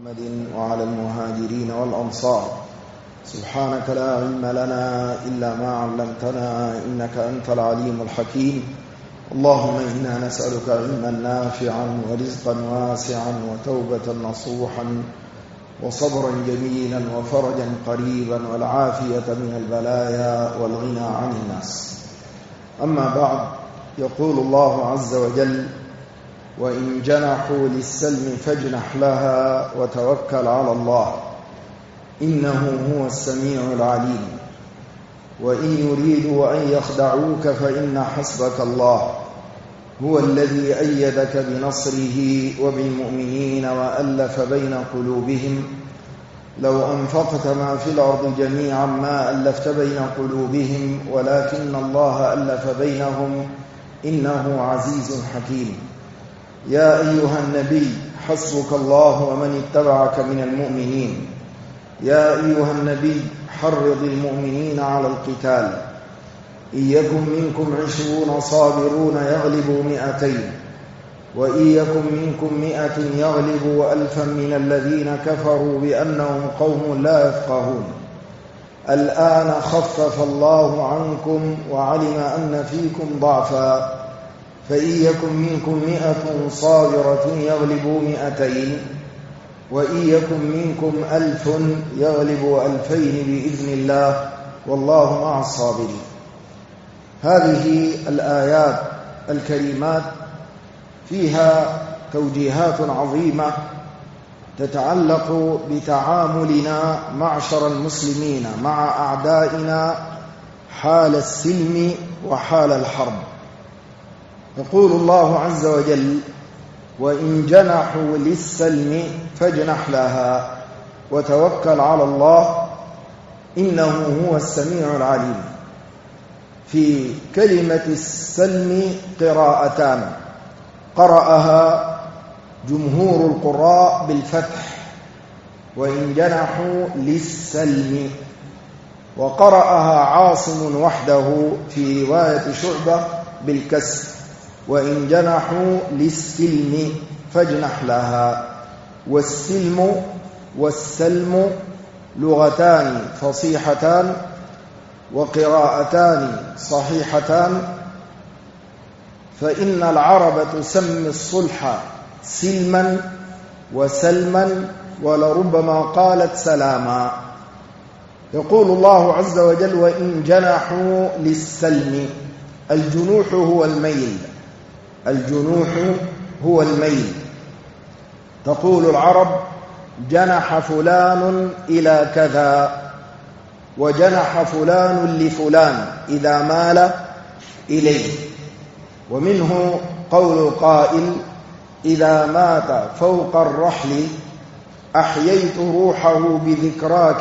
محمد وعلى المهاجرين والأنصار. سبحانك لا علم لنا إلا ما علمتنا إنك أنت العليم الحكيم. اللهم إنا نسألك علما نافعا ورزقا واسعا وتوبة نصوحا وصبرا جميلا وفرجا قريبا والعافية من البلايا والغنى عن الناس. أما بعد، يقول الله عز وجل: وإن جنحوا للسلم فاجنح لها وتوكل على الله إنه هو السميع العليم. وإن يريدوا أن يخدعوك فإن حسبك الله هو الذي أيدك بنصره وبالمؤمنين وألف بين قلوبهم لو أنفقت ما في الأرض جميعا ما ألفت بين قلوبهم ولكن الله ألف بينهم إنه عزيز حكيم. يا أيها النبي حسبك الله ومن اتبعك من المؤمنين. يا أيها النبي حرض المؤمنين على القتال. إن يكن منكم 20 صابرون يغلبوا 200 وإن يكن منكم 100 يغلبوا 1000 من الذين كفروا بأنهم قوم لا يفقهون. الآن خفف الله عنكم وعلم أن فيكم ضعفا فإن يكن منكم 100 صابرة يغلبوا 200 وإن يكن منكم 1000 يغلبوا 2000 بإذن الله والله مع الصابرين. هذه الآيات الكريمات فيها توجيهات عظيمة تتعلق بتعاملنا معشر المسلمين مع أعدائنا حال السلم وحال الحرب. يقول الله عز وجل: وإن جنحوا للسلم فاجنح لها وتوكل على الله إنه هو السميع العليم. في كلمة السلم قراءتان، قرأها جمهور القراء بالفتح وإن جنحوا للسلم، وقرأها عاصم وحده في رواية شعبة بالكسر وإن جنحوا للسلم فاجنح لها. والسلم والسلم لغتان فصيحتان وقراءتان صحيحتان، فإن العرب تسمي الصلح سلما وسلما ولربما قالت سلاما. يقول الله عز وجل: وإن جنحوا للسلم. الجنوح هو الميل، الجنوح هو الميل. تقول العرب: جنح فلان إلى كذا، وجنح فلان لفلان إذا مال إليه. ومنه قول القائل: إذا مات فوق الرحل أحييت روحه بذكراك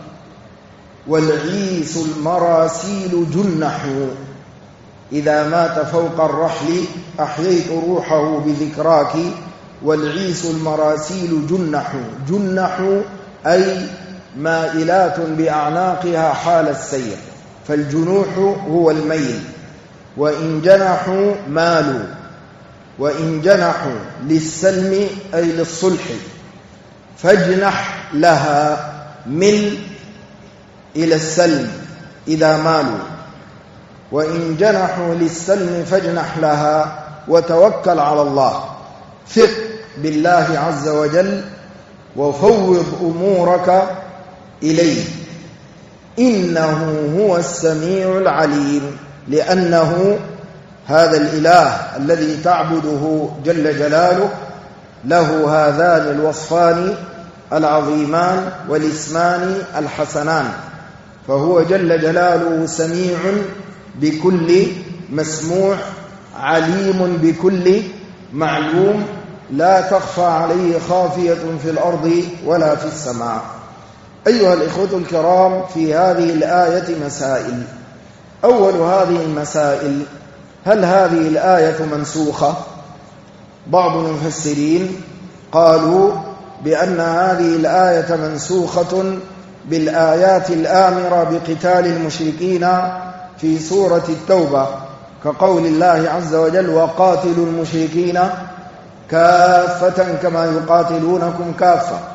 والعيس المراسيل جنح. إذا مات فوق الرحل أحييت روحه بذكراك والعيس المراسيل جنح. جنح أي مائلات بأعناقها حال السير، فالجنوح هو الميل. وإن جنحوا مالوا. وإن جنحوا للسلم أي للصلح فاجنح لها، مل إلى السلم إذا مالوا. وإن جنحوا للسلم فاجنح لها وتوكل على الله. ثق بالله عز وجل وفوض أمورك إليه إنه هو السميع العليم، لأنه هذا الإله الذي تعبده جل جلاله له هذان الوصفان العظيمان والاسمان الحسنان، فهو جل جلاله سميع بكل مسموع عليم بكل معلوم، لا تخفى عليه خافية في الأرض ولا في السماء. أيها الإخوة الكرام، في هذه الآية مسائل. أول هذه المسائل: هل هذه الآية منسوخة؟ بعض المفسرين قالوا بأن هذه الآية منسوخة بالآيات الآمرة بقتال المشركين في سورة التوبة، كقول الله عز وجل: وقاتلوا المشركين كافة كما يقاتلونكم كافة.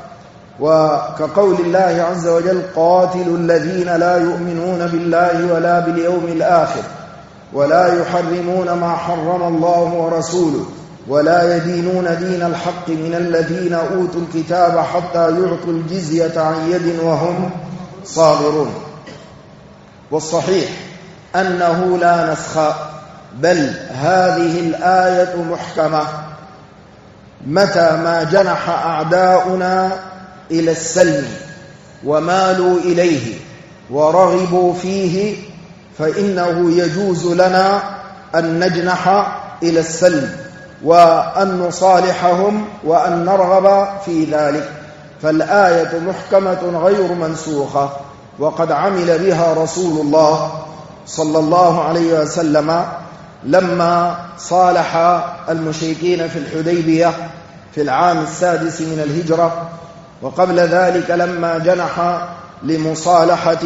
وكقول الله عز وجل قاتلوا الذين لا يؤمنون بالله ولا باليوم الآخر ولا يحرمون ما حرم الله ورسوله ولا يدينون دين الحق من الذين أوتوا الكتاب حتى يعطوا الجزية عن يد وهم صاغرون. والصحيح أنه لا نسخ، بل هذه الآية محكمة متى ما جنح أعداؤنا إلى السلم ومالوا إليه ورغبوا فيه فإنه يجوز لنا أن نجنح إلى السلم وأن نصالحهم وأن نرغب في ذلك. فالآية محكمة غير منسوخة، وقد عمل بها رسول الله صلى الله عليه وسلم لما صالح المشركين في الحديبية في العام 6 من الهجرة، وقبل ذلك لما جنح لمصالحة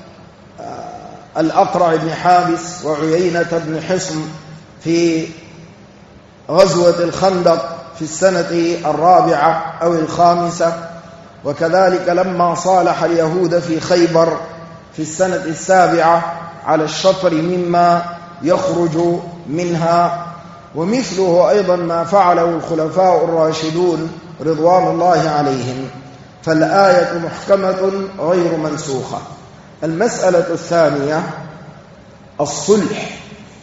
الأقرع بن حابس وعيينة بن حصن في غزوة الخندق في السنة 4 أو 5، وكذلك لما صالح اليهود في خيبر في السنة 7 على الشطر مما يخرج منها. ومثله أيضا ما فعله الخلفاء الراشدون رضوان الله عليهم. فالآية محكمة غير منسوخة. المسألة الثانية الصلح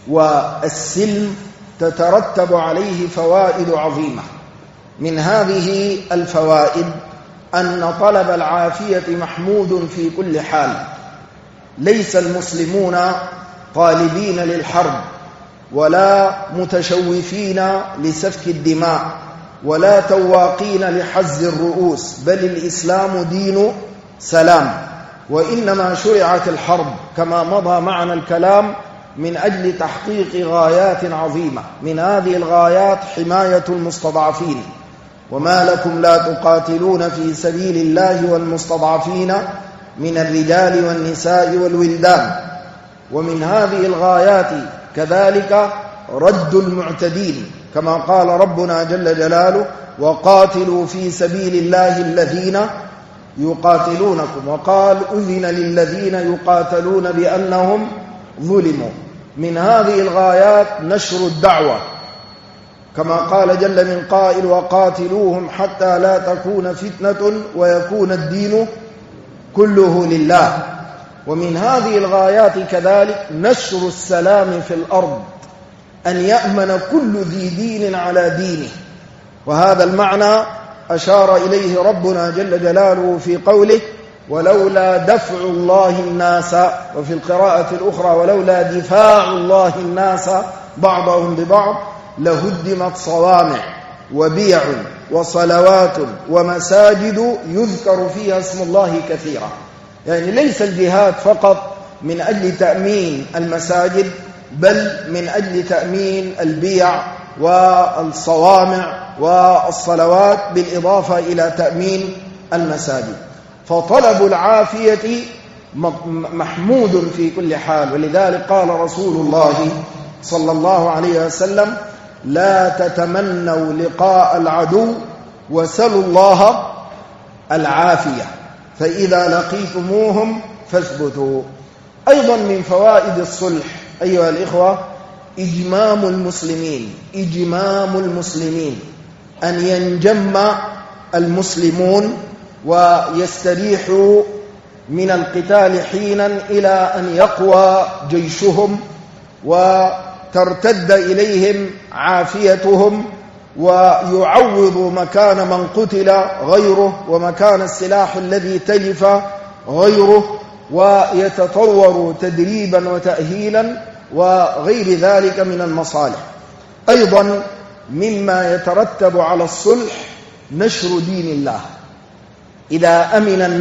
والسلم تترتب عليه فوائد عظيمة. من هذه الفوائد أن طلب العافية محمود في كل حال. ليس المسلمون طالبين للحرب ولا متشوفين لسفك الدماء ولا تواقين لحز الرؤوس، بل الإسلام دين سلام، وإنما شرعت الحرب كما مضى معنا الكلام من أجل تحقيق غايات عظيمة. من هذه الغايات حماية المستضعفين، وما لكم لا تقاتلون في سبيل الله والمستضعفين من الرجال والنساء والولدان. ومن هذه الغايات كذلك رد المعتدين، كما قال ربنا جل جلاله وقاتلوا في سبيل الله الذين يقاتلونكم، وقال أذن للذين يقاتلون بأنهم ظلموا. من هذه الغايات نشر الدعوة، كما قال جل من قائل وقاتلوهم حتى لا تكون فتنة ويكون الدين كله لله. ومن هذه الغايات كذلك نشر السلام في الأرض، أن يأمن كل ذي دين على دينه. وهذا المعنى أشار إليه ربنا جل جلاله في قوله ولولا دفع الله الناس، وفي القراءة الأخرى ولولا دفاع الله الناس بعضهم ببعض لهدمت صوامع وبيع وصلوات ومساجد يذكر فيها اسم الله كثيرا. يعني ليس الجهاد فقط من أجل تأمين المساجد، بل من أجل تأمين البيع والصوامع والصلوات، بالإضافة إلى تأمين المساجد. فطلب العافية محمود في كل حال. ولذلك قال رسول الله صلى الله عليه وسلم لا تتمنوا لقاء العدو وسلوا الله العافية فإذا لقيتموهم فاثبتوا. أيضا من فوائد الصلح أيها الإخوة إجمام المسلمين أن ينجم المسلمون ويستريحوا من القتال حينا إلى أن يقوى جيشهم وترتد إليهم عافيتهم، ويعوض مكان من قتل غيره ومكان السلاح الذي تلف غيره، ويتطور تدريبا وتأهيلا وغير ذلك من المصالح. أيضا مما يترتب على الصلح نشر دين الله. إذا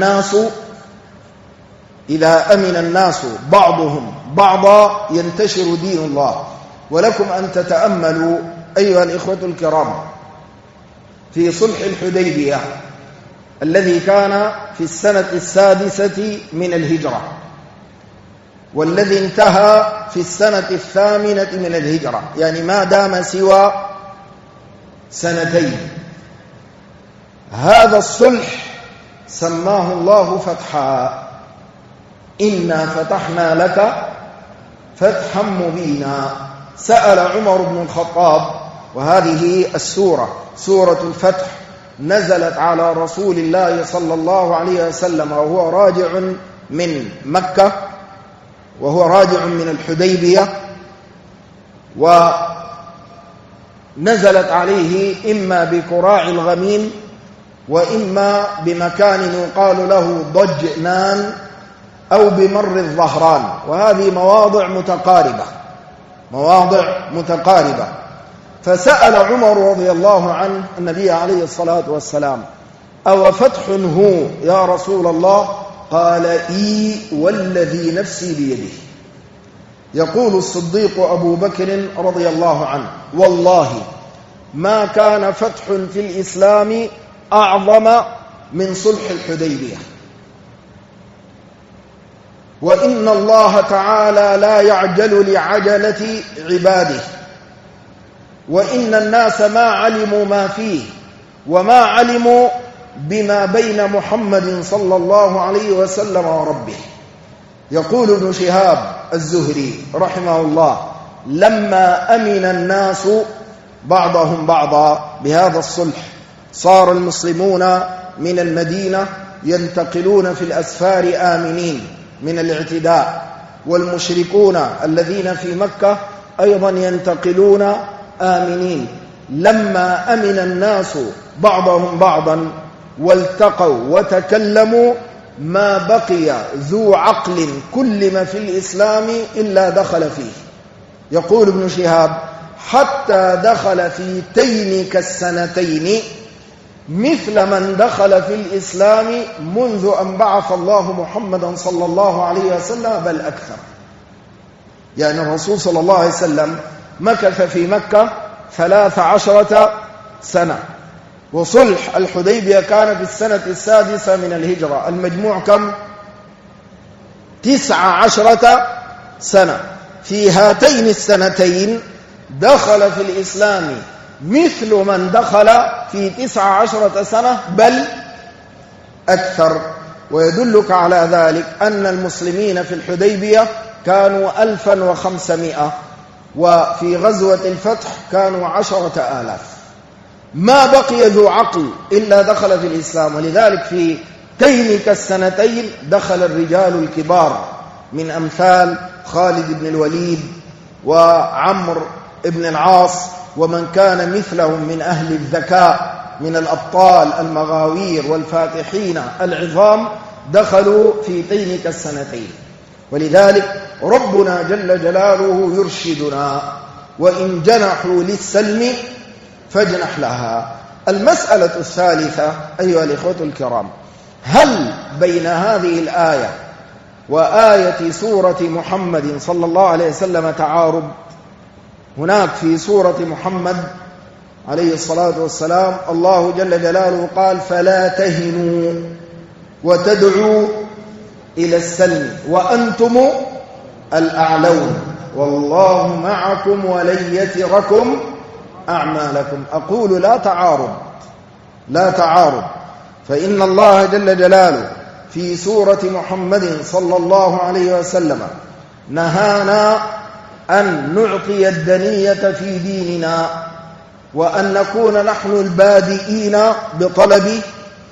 أمن الناس بعضهم بعضا ينتشر دين الله. ولكم أن تتأملوا أيها الإخوة الكرام في صلح الحديبية الذي كان في السنة 6 من الهجرة، والذي انتهى في السنة 8 من الهجرة، يعني ما دام سوى 2. هذا الصلح سماه الله فتحا. إنا فتحنا لك فتحا مبينا. سأل عمر بن الخطاب، وهذه السورة سورة الفتح نزلت على رسول الله صلى الله عليه وسلم وهو راجع من مكة، وهو راجع من الحديبية، ونزلت عليه إما بكراع الغميم وإما بمكان يقال له ضجنان أو بمر الظهران، وهذه مواضع متقاربة. فسأل عمر رضي الله عنه النبي عليه الصلاة والسلام: أو فتح هو يا رسول الله؟ قال: إي والذي نفسي بيده. يقول الصديق أبو بكر رضي الله عنه: والله ما كان فتح في الإسلام أعظم من صلح الحديبية، وإن الله تعالى لا يعجل لعجلة عباده، وإن الناس ما علموا ما فيه وما علموا بما بين محمد صلى الله عليه وسلم وربه. يقول ابن شهاب الزهري رحمه الله: لما أمن الناس بعضهم بعضا بهذا الصلح صار المسلمون من المدينة ينتقلون في الأسفار آمنين من الاعتداء، والمشركون الذين في مكة أيضا ينتقلون آمنين. لما أمن الناس بعضهم بعضا والتقوا وتكلموا ما بقي ذو عقل كلم في الإسلام إلا دخل فيه. يقول ابن شهاب: حتى دخل في تينك السنتين مثل من دخل في الإسلام منذ أن بعث الله محمدا صلى الله عليه وسلم، بل أكثر. يعني الرسول صلى الله عليه وسلم مكث في مكة 13 سنة، وصلح الحديبية كان في السنة 6 من الهجرة. المجموع كم؟ 19 سنة. في هاتين السنتين دخل في الإسلام مثل من دخل في 19 سنة بل أكثر. ويدلك على ذلك أن المسلمين في الحديبية كانوا 1500، وفي غزوة الفتح كانوا 10,000. ما بقي ذو عقل إلا دخل في الإسلام. ولذلك في تينك السنتين دخل الرجال الكبار من أمثال خالد بن الوليد وعمر بن العاص ومن كان مثلهم من أهل الذكاء من الأبطال المغاوير والفاتحين العظام، دخلوا في تينك السنتين. ولذلك ربنا جل جلاله يرشدنا: وإن جنحوا للسلم فاجنح لها. المسألة الثالثة أيها الإخوة الكرام: هل بين هذه الآية وآية سورة محمد صلى الله عليه وسلم تعارض؟ هناك في سورة محمد عليه الصلاة والسلام الله جل جلاله قال: فلا تهنوا وتدعوا إلى السلم وأنتم الأعلون والله معكم ولن يتركم أعمالكم. أقول لا تعارض، فإن الله جل جلاله في سورة محمد صلى الله عليه وسلم نهانا أن نعطي الدنية في ديننا، وأن نكون نحن البادئين بطلب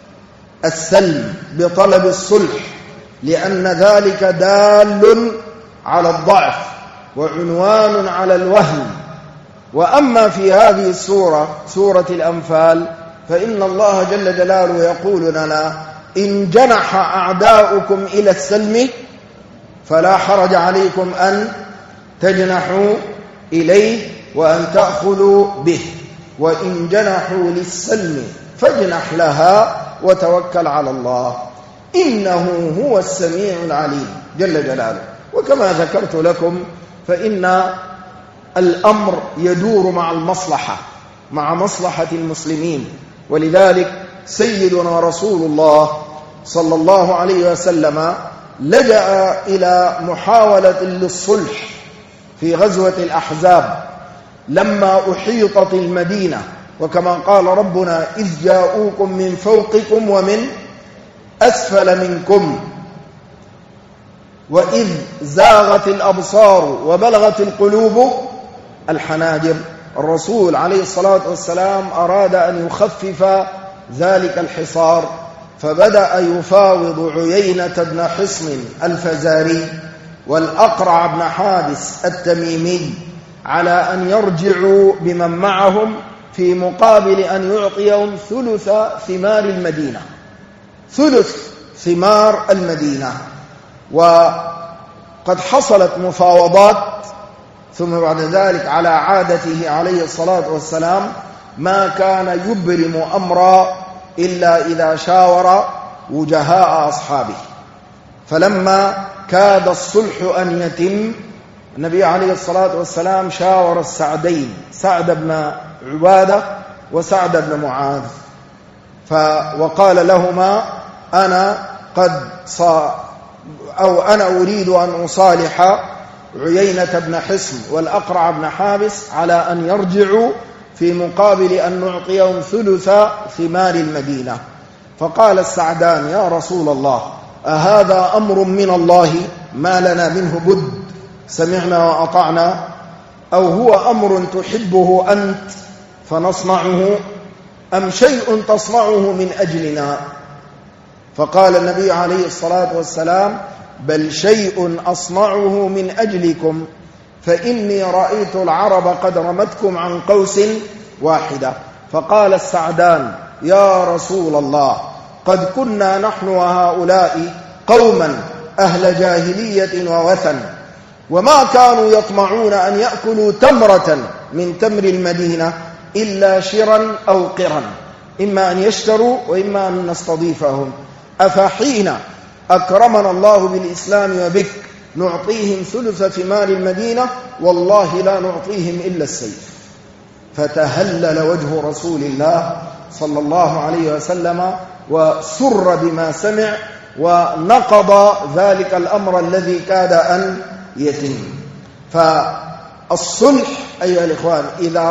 السلم، بطلب الصلح، لأن ذلك دال على الضعف وعنوان على الوهن. وأما في هذه السورة سورة الأنفال فإن الله جل جلاله يقول لنا: إن جنح أعداؤكم إلى السلم فلا حرج عليكم أن تجنحوا إليه وأن تأخذوا به، وإن جنحوا للسلم فاجنح لها وتوكل على الله إنه هو السميع العليم جل جلاله. وكما ذكرت لكم فإن الأمر يدور مع المصلحة، مع مصلحة المسلمين. ولذلك سيدنا رسول الله صلى الله عليه وسلم لجأ إلى محاولة للصلح في غزوة الأحزاب لما أحيطت المدينة، وكما قال ربنا: إذ جاءوكم من فوقكم ومن أسفل منكم وإذ زاغت الأبصار وبلغت القلوب الحناجر. الرسول عليه الصلاة والسلام أراد أن يخفف ذلك الحصار، فبدأ يفاوض عيينة بن حصن الفزاري والأقرع بن حابس التميمي على أن يرجعوا بمن معهم في مقابل أن يعطيهم ثلث ثمار المدينة، ثلث ثمار المدينة. وقد حصلت مفاوضات، ثم بعد ذلك على عادته عليه الصلاة والسلام ما كان يبرم أمرا إلا إذا شاور وجهاء أصحابه. فلما كاد الصلح أن يتم النبي عليه الصلاة والسلام شاور السعدين، سعد بن عبادة وسعد بن معاذ، وقال لهما أنا أريد أن أصالح عيينة بن حصن والأقرع بن حابس على أن يرجعوا في مقابل أن نعطيهم ثلث ثمار المدينة. فقال السعدان: يا رسول الله، أهذا أمر من الله ما لنا منه بد، سمعنا وأطعنا، أو هو أمر تحبه أنت فنصنعه، أم شيء تصنعه من أجلنا؟ فقال النبي عليه الصلاة والسلام: بل شيء أصنعه من أجلكم، فإني رأيت العرب قد رمتكم عن قوس واحدة. فقال السعدان: يا رسول الله، قد كنا نحن وهؤلاء قوما أهل جاهلية ووثن، وما كانوا يطمعون أن يأكلوا تمرة من تمر المدينة إلا شرا أو قرا، إما أن يشتروا وإما أن نستضيفهم، أفحين أكرمنا الله بالإسلام وبك نعطيهم ثلث ثمار المدينة؟ والله لا نعطيهم إلا السيف. فتهلل وجه رسول الله صلى الله عليه وسلم وسر بما سمع، ونقض ذلك الأمر الذي كاد أن يتم. فالصلح أيها الإخوان،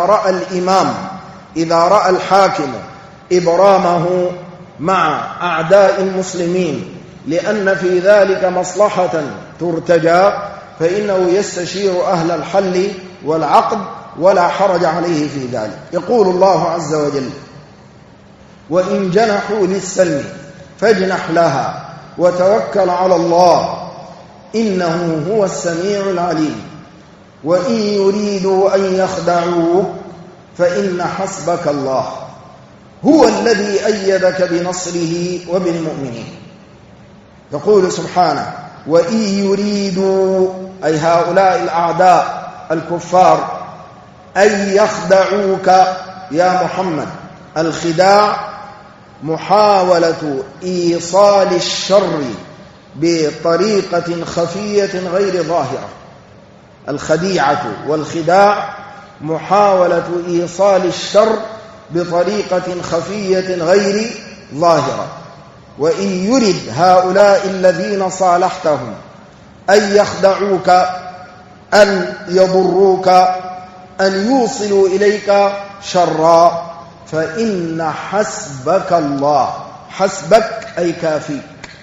إذا رأى الحاكم إبرامه مع أعداء المسلمين لأن في ذلك مصلحة ترتجى، فإنه يستشير أهل الحل والعقد ولا حرج عليه في ذلك. يقول الله عز وجل: وإن جنحوا للسلم فاجنح لها وتوكل على الله إنه هو السميع العليم، وإن يريدوا أن يخدعوك فإن حسبك الله هو الذي أيدك بنصره وبالمؤمنين. يقول سبحانه: وإن يريدوا، أي هؤلاء الأعداء الكفار، أن يخدعوك يا محمد. الخداع محاولة إيصال الشر بطريقة خفية غير ظاهرة. الخديعة والخداع محاولة إيصال الشر بطريقة خفية غير ظاهرة. وإن يرد هؤلاء الذين صالحتهم أن يخدعوك، أن يضروك، أن يوصلوا إليك شرا، فإن حسبك الله. حسبك أي كافيك،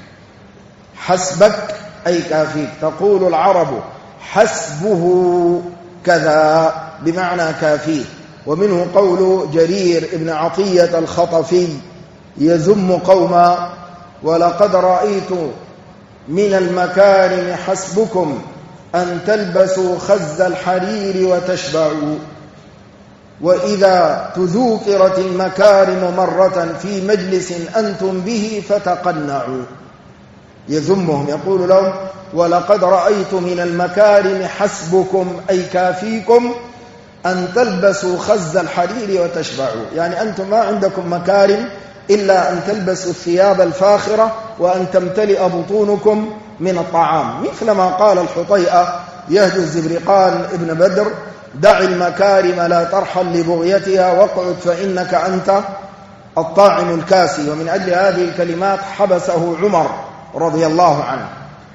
حسبك أي كافيك. تقول العرب: حسبه كذا، بمعنى كافيه. ومنه قول جرير ابن عطية الخطفي يذم قوما: ولقد رأيت من المكارم حسبكم أن تلبسوا خز الحرير وتشبعوا، وإذا تذوكرت المكارم مرة في مجلس أنتم به فتقنعوا. يذمهم، يقول لهم: ولقد رأيت من المكارم حسبكم أي كافيكم أن تلبسوا خز الحرير وتشبعوا، يعني أنتم ما عندكم مكارم إلا أن تلبسوا الثياب الفاخرة وأن تمتلئ بطونكم من الطعام، مثل ما قال الحطيئة يهجو الزبرقان ابن بدر: دع المكارم لا ترحل لبغيتها واقعد فإنك أنت الطاعم الكاسي. ومن أجل هذه الكلمات حبسه عمر رضي الله عنه.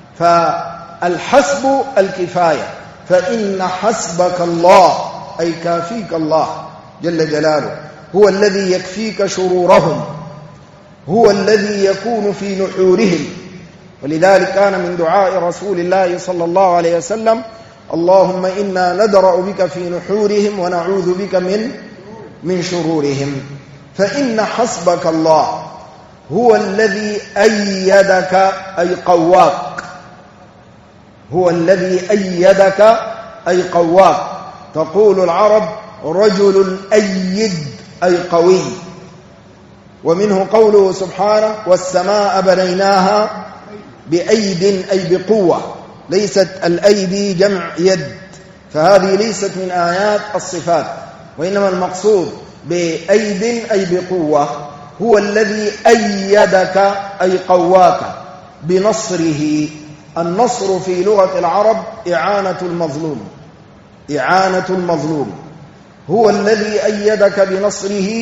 فالحسب الكفاية، فإن حسبك الله أي كافيك الله جل جلاله، هو الذي يكفيك شرورهم، هو الذي يكون في نحورهم. ولذلك كان من دعاء رسول الله صلى الله عليه وسلم: اللهم إنا ندرأ بك في نحورهم ونعوذ بك من شرورهم. فإن حسبك الله هو الذي أيدك أي قواك، هو الذي أيدك أي قواك. تقول العرب: رجل أيد أي قوي. ومنه قوله سبحانه: والسماء بنيناها بأيد أي بقوة. ليست الأيدي جمع يد، فهذه ليست من آيات الصفات، وإنما المقصود بأيد أي بقوة. هو الذي أيدك أي قواك بنصره. النصر في لغة العرب إعانة المظلوم، إعانة المظلوم. هو الذي أيدك بنصره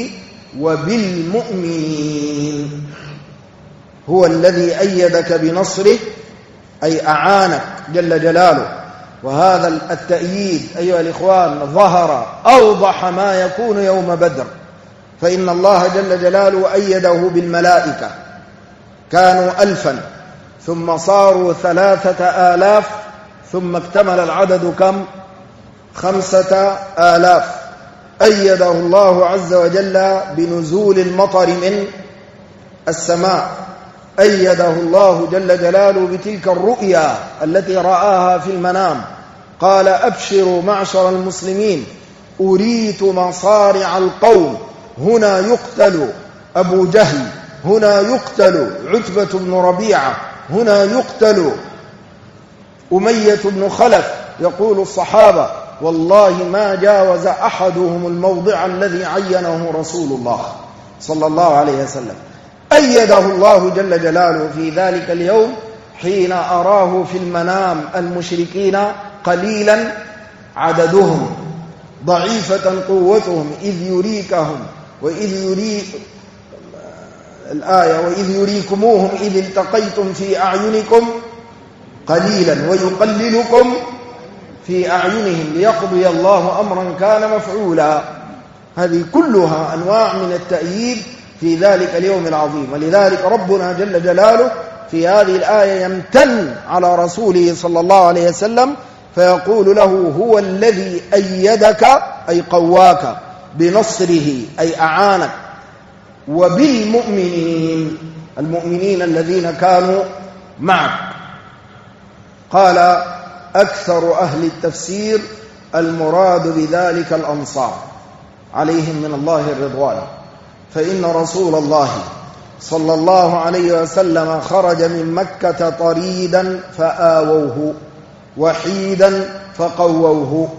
وبالمؤمنين. هو الذي أيدك بنصره أي أعانك جل جلاله. وهذا التأييد أيها الإخوان ظهر أوضح ما يكون يوم بدر، فإن الله جل جلاله أيده بالملائكة. كانوا 1000 ثم صاروا 3000 ثم اكتمل العدد كم؟ 5000. أيده الله عز وجل بنزول المطر من السماء. أيده الله جل جلاله بتلك الرؤيا التي رآها في المنام. قال: أبشروا معشر المسلمين، أريت مصارع القوم، هنا يقتل أبو جهل، هنا يقتل عتبة بن ربيعة، هنا يقتل أمية بن خلف. يقول الصحابة: والله ما جاوز أحدهم الموضع الذي عينه رسول الله صلى الله عليه وسلم. أيده الله جل جلاله في ذلك اليوم حين أراه في المنام المشركين قليلا عددهم ضعيفة قوتهم، إذ يريكهم وإذ يريكموهم إذ التقيتم في أعينكم قليلا ويقللكم في أعينهم ليقضي الله أمرا كان مفعولا. هذه كلها أنواع من التأييد في ذلك اليوم العظيم. ولذلك ربنا جل جلاله في هذه الآية يمتن على رسوله صلى الله عليه وسلم فيقول له: هو الذي أيدك أي قواك بنصره أي أعانك، وبالمؤمنين، المؤمنين الذين كانوا معك. قال أكثر أهل التفسير: المراد بذلك الأنصار عليهم من الله الرضوان، فإن رسول الله صلى الله عليه وسلم خرج من مكة طريدا فآووه، وحيدا فقووه،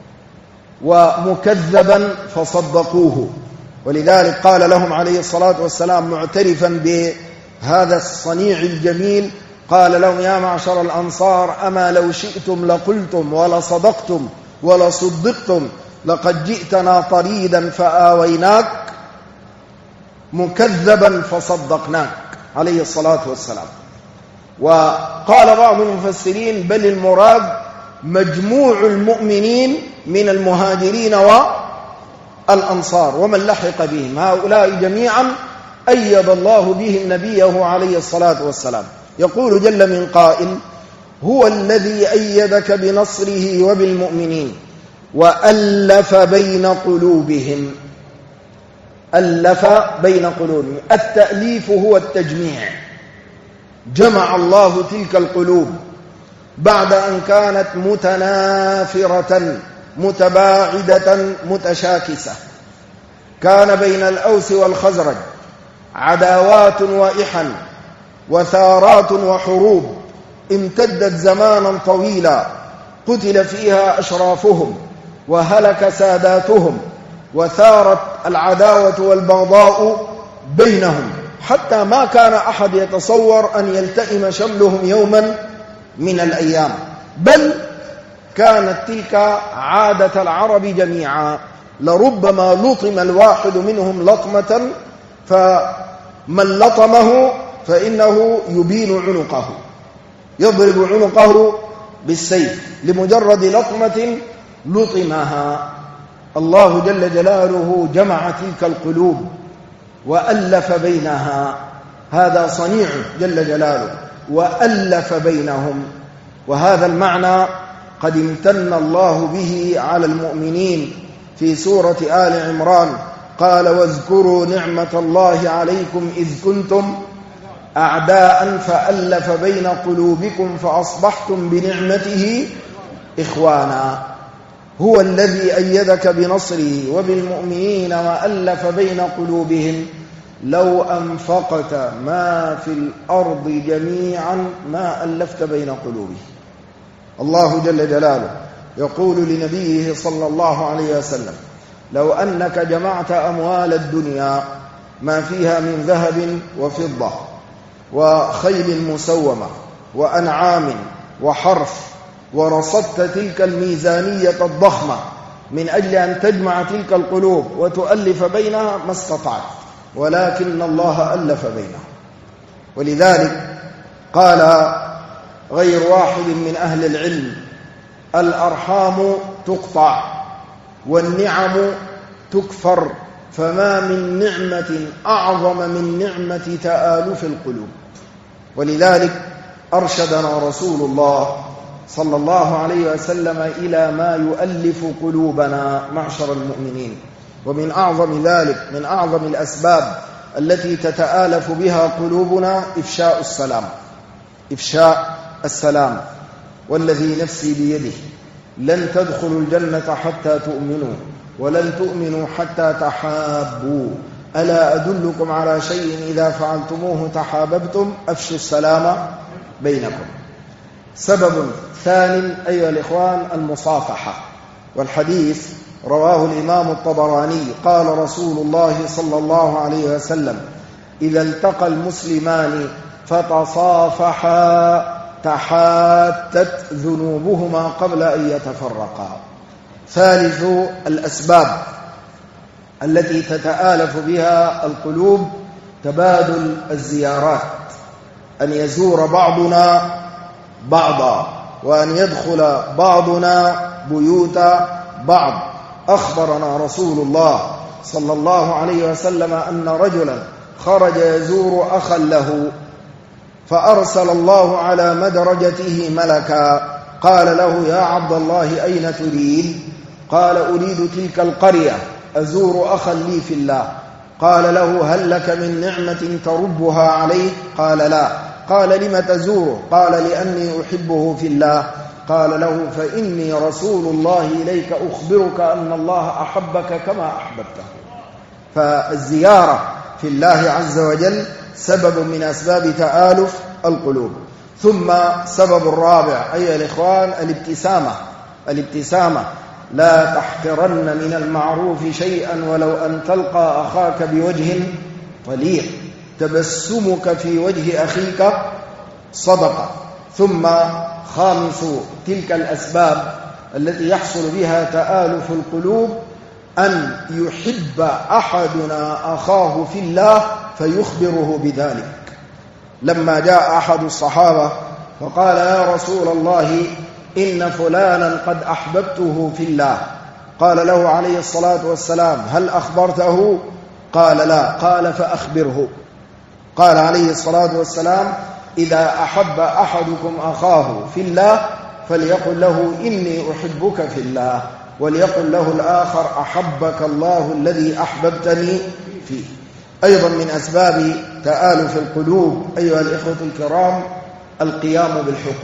ومكذبا فصدقوه. ولذلك قال لهم عليه الصلاة والسلام معترفا بهذا الصنيع الجميل، قال لهم: يا معشر الأنصار، أما لو شئتم لقلتم ولصدقتم ولصدقتم، لقد جئتنا طريدا فآويناك، مكذبا فصدقناك، عليه الصلاة والسلام. وقال بعض المفسرين: بل المراد مجموع المؤمنين من المهاجرين والأنصار ومن لحق بهم، هؤلاء جميعا أيد الله بهم نبيه عليه الصلاة والسلام. يقول جل من قائل: هو الذي أيدك بنصره وبالمؤمنين وألف بين قلوبهم. ألف بين قلوبهم، التأليف هو التجميع. جمع الله تلك القلوب بعد أن كانت متنافرة متباعدة متشاكسة. كان بين الأوس والخزرج عداوات وإحن وثارات وحروب امتدت زمانا طويلا، قتل فيها أشرافهم وهلك ساداتهم، وثارت العداوة والبغضاء بينهم، حتى ما كان أحد يتصور أن يلتئم شملهم يوما من الأيام. بل كانت تلك عادة العرب جميعا، لربما لطم الواحد منهم لطمة فمن لطمه فإنه يبين عنقه، يضرب عنقه بالسيف لمجرد لطمة لطمها. الله جل جلاله جمع تلك القلوب وألف بينها، هذا صنيعه جل جلاله، وألف بينهم. وهذا المعنى قد امتن الله به على المؤمنين في سورة آل عمران، قال واذكروا نعمة الله عليكم إذ كنتم أعداء فألف بين قلوبكم فأصبحتم بنعمته إخوانا. هو الذي أيدك بنصره وبالمؤمنين وألف بين قلوبهم لو أنفقت ما في الأرض جميعا ما ألفت بين قلوبهم. الله جل جلاله يقول لنبيه صلى الله عليه وسلم لو أنك جمعت أموال الدنيا ما فيها من ذهب وفضة وخيل مسومة وأنعام وحرث ورصدت تلك الميزانية الضخمة من أجل أن تجمع تلك القلوب وتؤلف بينها ما استطعت، ولكن الله ألف بينها. ولذلك قال غير واحد من أهل العلم الأرحام تقطع والنعم تكفر، فما من نعمة أعظم من نعمة تآلف القلوب. ولذلك أرشدنا رسول الله صلى الله عليه وسلم إلى ما يؤلف قلوبنا معشر المؤمنين. ومن أعظم ذلك، من أعظم الأسباب التي تتآلف بها قلوبنا إفشاء السلام. إفشاء السلام، والذي نفسي بيده لن تدخلوا الجنة حتى تؤمنوا ولن تؤمنوا حتى تحابوا، ألا أدلكم على شيء إذا فعلتموه تحاببتم أفشوا السلام بينكم. سبب ثاني أيها الإخوان المصافحة، والحديث رواه الإمام الطبراني قال رسول الله صلى الله عليه وسلم إذا التقى المسلمان فتصافحا تحاتت ذنوبهما قبل أن يتفرقا. ثالث الأسباب التي تتآلف بها القلوب تبادل الزيارات، أن يزور بعضنا بعضا وأن يدخل بعضنا بيوت بعض. أخبرنا رسول الله صلى الله عليه وسلم أن رجلا خرج يزور أخا له فأرسل الله على مدرجته ملكا قال له يا عبد الله أين تريد؟ قال أريد تلك القرية أزور أخا لي في الله. قال له هل لك من نعمة تربها عليه؟ قال لا. قال لم تزوره؟ قال لأني أحبه في الله. قال له فإني رسول الله إليك أخبرك أن الله أحبك كما أحببته. فالزيارة في الله عز وجل سبب من أسباب تآلف القلوب. ثم سبب الرابع أيها الإخوان الابتسامة. لا تحقرن من المعروف شيئا ولو أن تلقى أخاك بوجه طليق، تبسمك في وجه أخيك صدقة. ثم خامس تلك الأسباب التي يحصل بها تآلف القلوب أن يحب أحدنا أخاه في الله فيخبره بذلك. لما جاء أحد الصحابة فقال يا رسول الله إن فلانا قد أحببته في الله، قال له عليه الصلاة والسلام هل أخبرته؟ قال لا. قال فأخبره. قال عليه الصلاة والسلام إذا أحب أحدكم أخاه في الله فليقل له إني أحبك في الله، وليقل له الآخر أحبك الله الذي أحببتني فيه. أيضا من أسباب تآلف القلوب أيها الإخوة الكرام القيام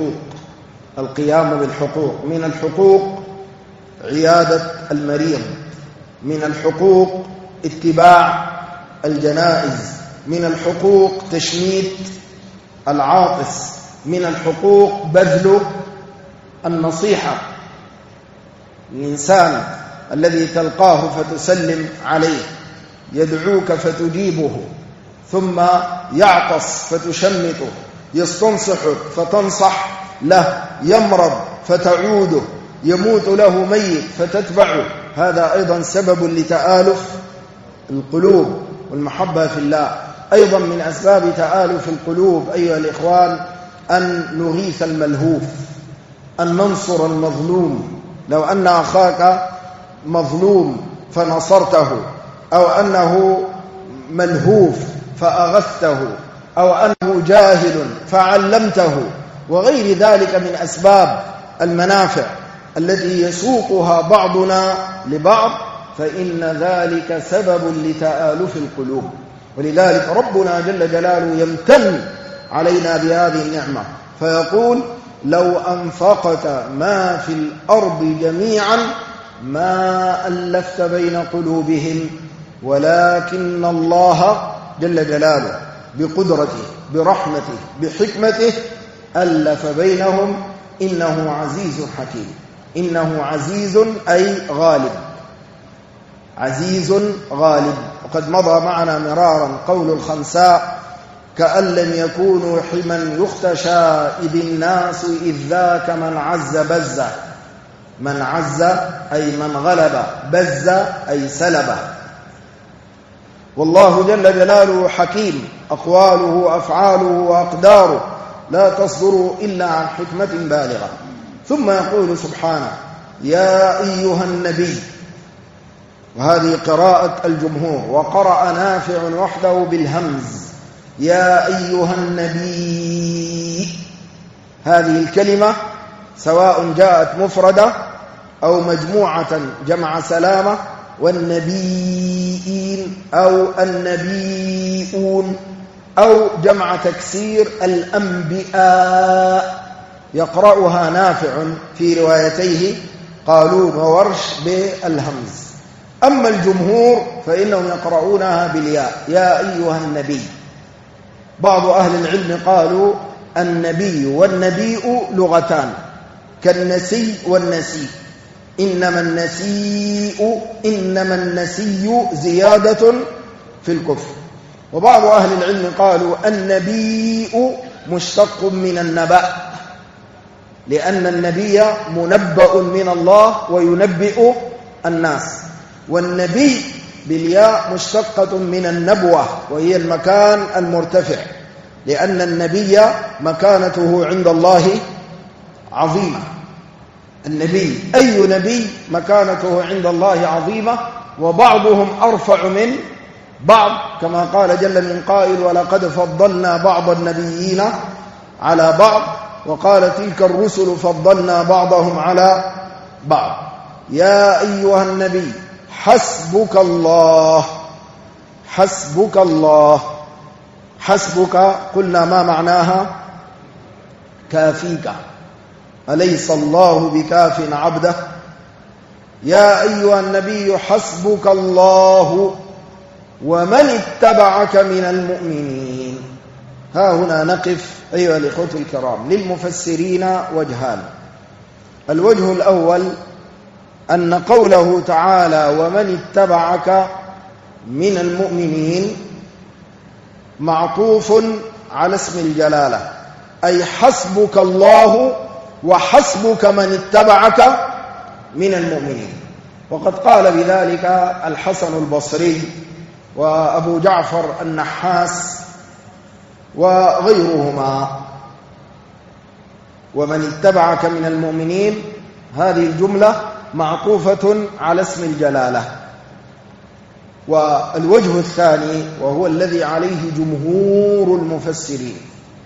بالحقوق. من الحقوق عيادة المريض، من الحقوق اتباع الجنائز، من الحقوق تشميت العاطس، من الحقوق بذل النصيحة. الإنسان الذي تلقاه فتسلم عليه، يدعوك فتجيبه، ثم يعطس فتشمته، يستنصحك فتنصح له، يمرض فتعوده، يموت له ميت فتتبعه. هذا أيضا سبب لتآلف القلوب والمحبة في الله. أيضا من أسباب تآلف القلوب أيها الإخوان أن نغيث الملهوف، أن ننصر المظلوم. لو أن أخاك مظلوم فنصرته، أو أنه ملهوف فأغثته، أو أنه جاهل فعلمته وغير ذلك من أسباب المنافع التي يسوقها بعضنا لبعض، فإن ذلك سبب لتآلف القلوب. ولذلك ربنا جل جلاله يمتن علينا بهذه النعمة فيقول: لو أنفقت ما في الأرض جميعا ما ألفت بين قلوبهم ولكن الله جل جلاله بقدرته برحمته بحكمته ألف بينهم إنه عزيز حكيم. إنه عزيز أي غالب، عزيز غالب. وقد مضى معنا مرارا قول الخنساء: كأن لم يكونوا حما يختشى إذ الناس إذ ذاك من عز بز. من عز أي من غلب، بز أي سلب. والله جل جلاله حكيم، أقواله وأفعاله وأقداره لا تصدر إلا عن حكمة بالغة. ثم يقول سبحانه: يا أيها النبي، وهذه قراءة الجمهور، وقرأ نافع وحده بالهمز: يا أيها النبي. هذه الكلمة سواء جاءت مفردة أو مجموعة جمع سلامة، والنبيين أو النبيون، أو جمع تكسير الأنبياء، يقرأها نافع في روايتيه قالون وورش بالهمز. أما الجمهور فإنهم يقرؤونها بالياء: يا أيها النبي. بعض أهل العلم قالوا النبي والنبيء لغتان كالنسي والنسي، إنما النسي زيادة في الكفر. وبعض أهل العلم قالوا النبيء مشتق من النبأ، لأن النبي منبأ من الله وينبئ الناس، والنبي بالياء مشتقة من النبوة وهي المكان المرتفع، لأن النبي مكانته عند الله عظيمة. النبي أي نبي مكانته عند الله عظيمة، وبعضهم أرفع من بعض، كما قال جل من قائل: ولقد فضلنا بعض النبيين على بعض، وقال تلك الرسل فضلنا بعضهم على بعض. يا أيها النبي حسبك الله. حسبك الله. حسبك قلنا ما معناها؟ كافيك، أليس الله بكاف عبده؟ يا أيها النبي حسبك الله ومن اتبعك من المؤمنين. ها هنا نقف أيها الإخوة الكرام. للمفسرين وجهان: الوجه الأول أن قوله تعالى ومن اتبعك من المؤمنين معطوف على اسم الجلالة، أي حسبك الله وحسبك من اتبعك من المؤمنين. وقد قال بذلك الحسن البصري وأبو جعفر النحاس وغيرهما. ومن اتبعك من المؤمنين هذه الجملة معطوفة على اسم الجلالة. والوجه الثاني وهو الذي عليه جمهور المفسرين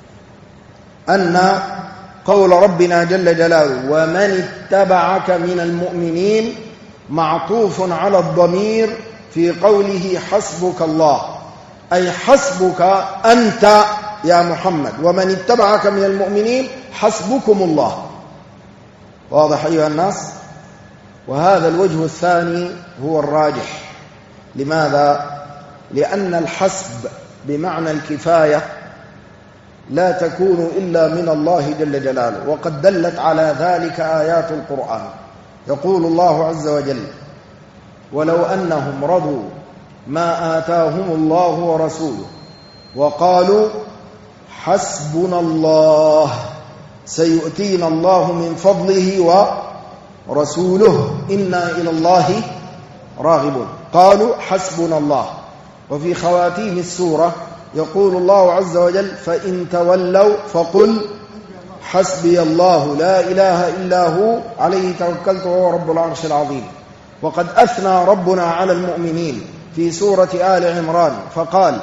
أن قول ربنا جل جلاله ومن اتبعك من المؤمنين معطوف على الضمير في قوله حسبك الله، أي حسبك أنت يا محمد، ومن اتبعك من المؤمنين حسبكم الله. واضح أيها الناس؟ وهذا الوجه الثاني هو الراجح. لماذا؟ لأن الحسب بمعنى الكفاية لا تكون إلا من الله جل جلاله، وقد دلت على ذلك آيات القرآن. يقول الله عز وجل ولو أنهم رضوا ما آتاهم الله ورسوله وقالوا حسبنا الله سيؤتينا الله من فضله ورسوله إنا إلى الله راغبون. قالوا حسبنا الله. وفي خواتيم السورة يقول الله عز وجل فإن تولوا فقل حسبي الله لا إله إلا هو عليه توكلت وهو رب العرش العظيم. وقد أثنى ربنا على المؤمنين في سورة آل عمران فقال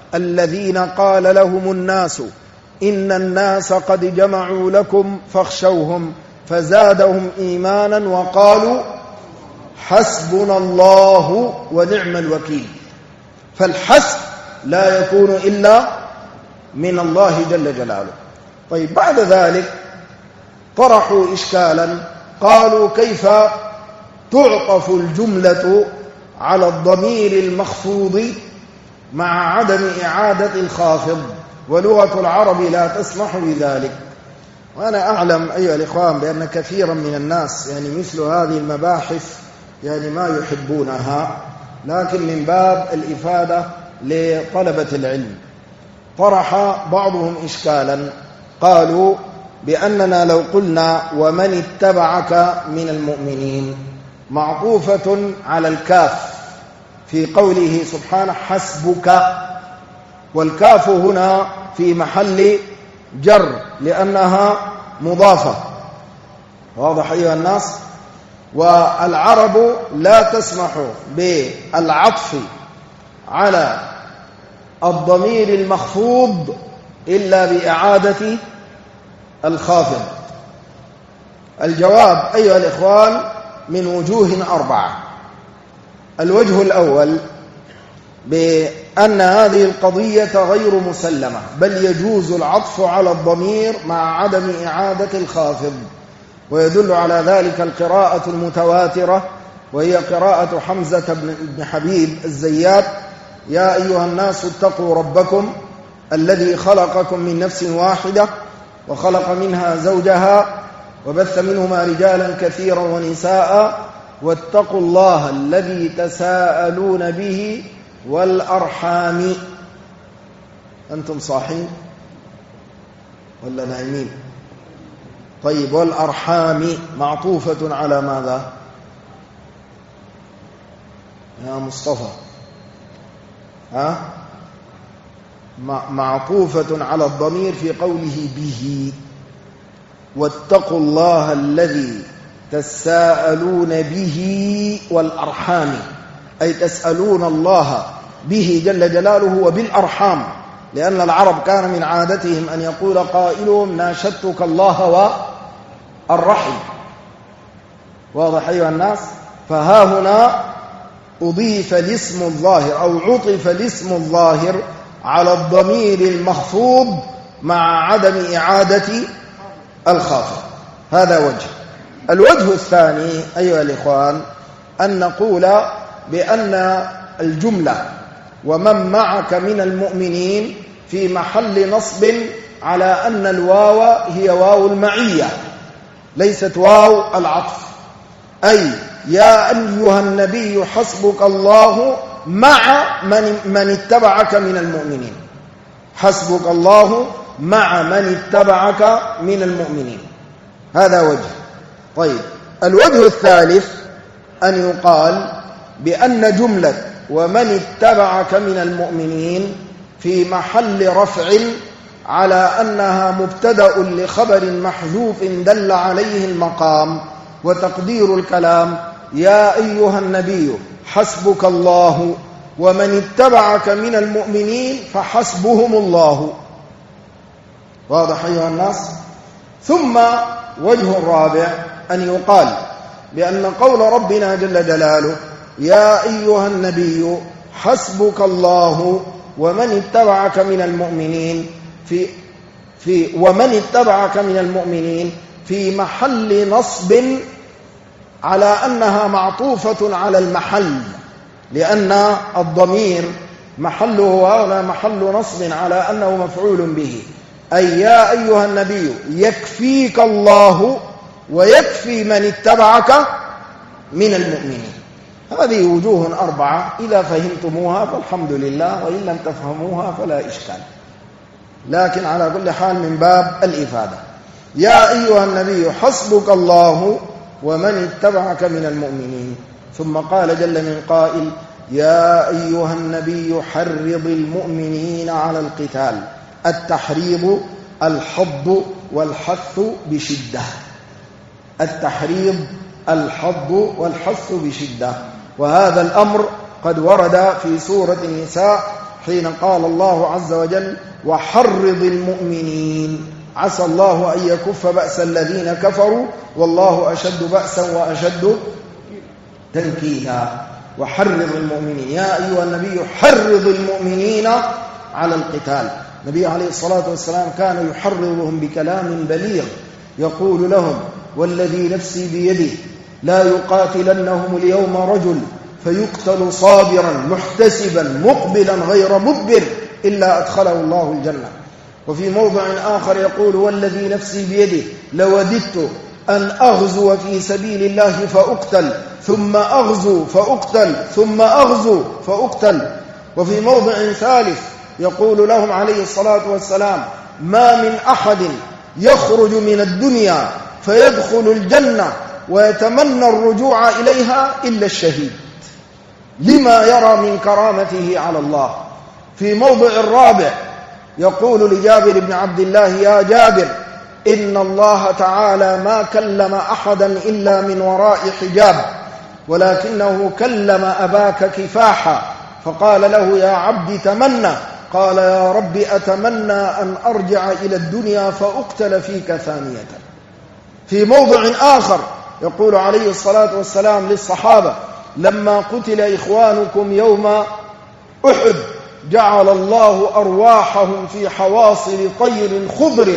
الذين قال لهم الناس إن الناس قد جمعوا لكم فاخشوهم فزادهم إيمانا وقالوا حسبنا الله ونعم الوكيل. فالحسب لا يكون إلا من الله جل جلاله. طيب بعد ذلك طرحوا إشكالا، قالوا كيف تعطف الجملة على الضمير المخفوض مع عدم إعادة الخافض ولغة العرب لا تسمح بذلك. وأنا أعلم أيها الإخوان بأن كثيرا من الناس مثل هذه المباحث ما يحبونها، لكن من باب الإفادة لطلبة العلم طرح بعضهم إشكالا، قالوا بأننا لو قلنا ومن اتبعك من المؤمنين معطوفة على الكاف في قوله سبحانه حسبك، والكاف هنا في محل جر لأنها مضافة. واضح أيها الناس؟ والعرب لا تسمح بالعطف على الضمير المخفوض إلا بإعادة الخافض. الجواب أيها الإخوان من وجوه 4. الوجه الأول بأن هذه القضية غير مسلمة، بل يجوز العطف على الضمير مع عدم إعادة الخافض، ويدل على ذلك القراءة المتواترة وهي قراءة حمزة بن حبيب الزيات: يا أيها الناس اتقوا ربكم الذي خلقكم من نفس واحدة وخلق منها زوجها وبث منهما رجالا كثيرا ونساء واتقوا الله الذي تساءلون به والأرحام. أنتم صاحين ولا نايمين؟ طيب، والأرحام معطوفة على ماذا يا مصطفى؟ معطوفة على الضمير في قوله به. واتقوا الله الذي تساءلون به والأرحام، أي تسألون الله به جل جلاله وبالأرحام، لأن العرب كان من عادتهم أن يقول قائلهم ناشدتك الله والرحم. واضح أيها الناس؟ فها هنا أضيف الاسم الظاهر أو عطف الاسم الظاهر على الضمير المخفوض مع عدم إعادة الخافض. هذا وجه. الوجه الثاني أيها الإخوان أن نقول بأن الجملة ومن معك من المؤمنين في محل نصب على أن الواو هي واو المعية ليست واو العطف، أي يا أيها النبي حسبك الله مع من اتبعك من المؤمنين. حسبك الله مع من اتبعك من المؤمنين. هذا وجه. طيب، الوجه الثالث أن يقال بأن جملة ومن اتبعك من المؤمنين في محل رفع على أنها مبتدأ لخبر محذوف دل عليه المقام، وتقدير الكلام يا أيها النبي حسبك الله ومن اتبعك من المؤمنين فحسبهم الله. واضح أيها الناس؟ ثم وجه الرابع أن يقال بأن قول ربنا جل جلاله يا أيها النبي حسبك الله ومن اتبعك من المؤمنين ومن اتبعك من المؤمنين في محل نصب على أنها معطوفة على المحل، لأن الضمير محله هنا محل نصب على أنه مفعول به، أي يا أيها النبي يكفيك الله ويكفي من اتبعك من المؤمنين. هذه وجوه 4 إذا فهمتموها فالحمد لله، وإن لم تفهموها فلا إشكال، لكن على كل حال من باب الإفادة. يا أيها النبي حسبك الله ومن اتبعك من المؤمنين. ثم قال جل من قائل يا أيها النبي حرض المؤمنين على القتال. التحريض الحض والحث بشدة. التحريض الحض والحث بشدة، وهذا الأمر قد ورد في سورة النساء حين قال الله عز وجل وحرض المؤمنين عسى الله أن يكف بأس الذين كفروا والله أشد بأسا وأشد تنكيلا. وحرض المؤمنين، يا أيها النبي حرض المؤمنين على القتال. النبي عليه الصلاة والسلام كان يحرضهم بكلام بليغ، يقول لهم والذي نفسي بيده لا يقاتلنهم اليوم رجل فيقتل صابرا محتسبا مقبلا غير مدبر إلا أدخله الله الجنة. وفي موضع آخر يقول والذي نفسي بيده لوددت أن أغزو في سبيل الله فأقتل ثم أغزو فأقتل ثم أغزو فأقتل. وفي موضع ثالث يقول لهم عليه الصلاة والسلام ما من أحد يخرج من الدنيا فيدخل الجنة ويتمنى الرجوع إليها إلا الشهيد لما يرى من كرامته على الله. في موضع الرابع يقول لجابر بن عبد الله يا جابر إن الله تعالى ما كلم أحدا إلا من وراء حجاب ولكنه كلم أباك كفاحا فقال له يا عبدي تمنى، قال يا رب أتمنى أن أرجع إلى الدنيا فأقتل فيك ثانية. في موضع آخر يقول عليه الصلاة والسلام للصحابة لما قتل إخوانكم يوم أحد جعل الله أرواحهم في حواصل طير خضر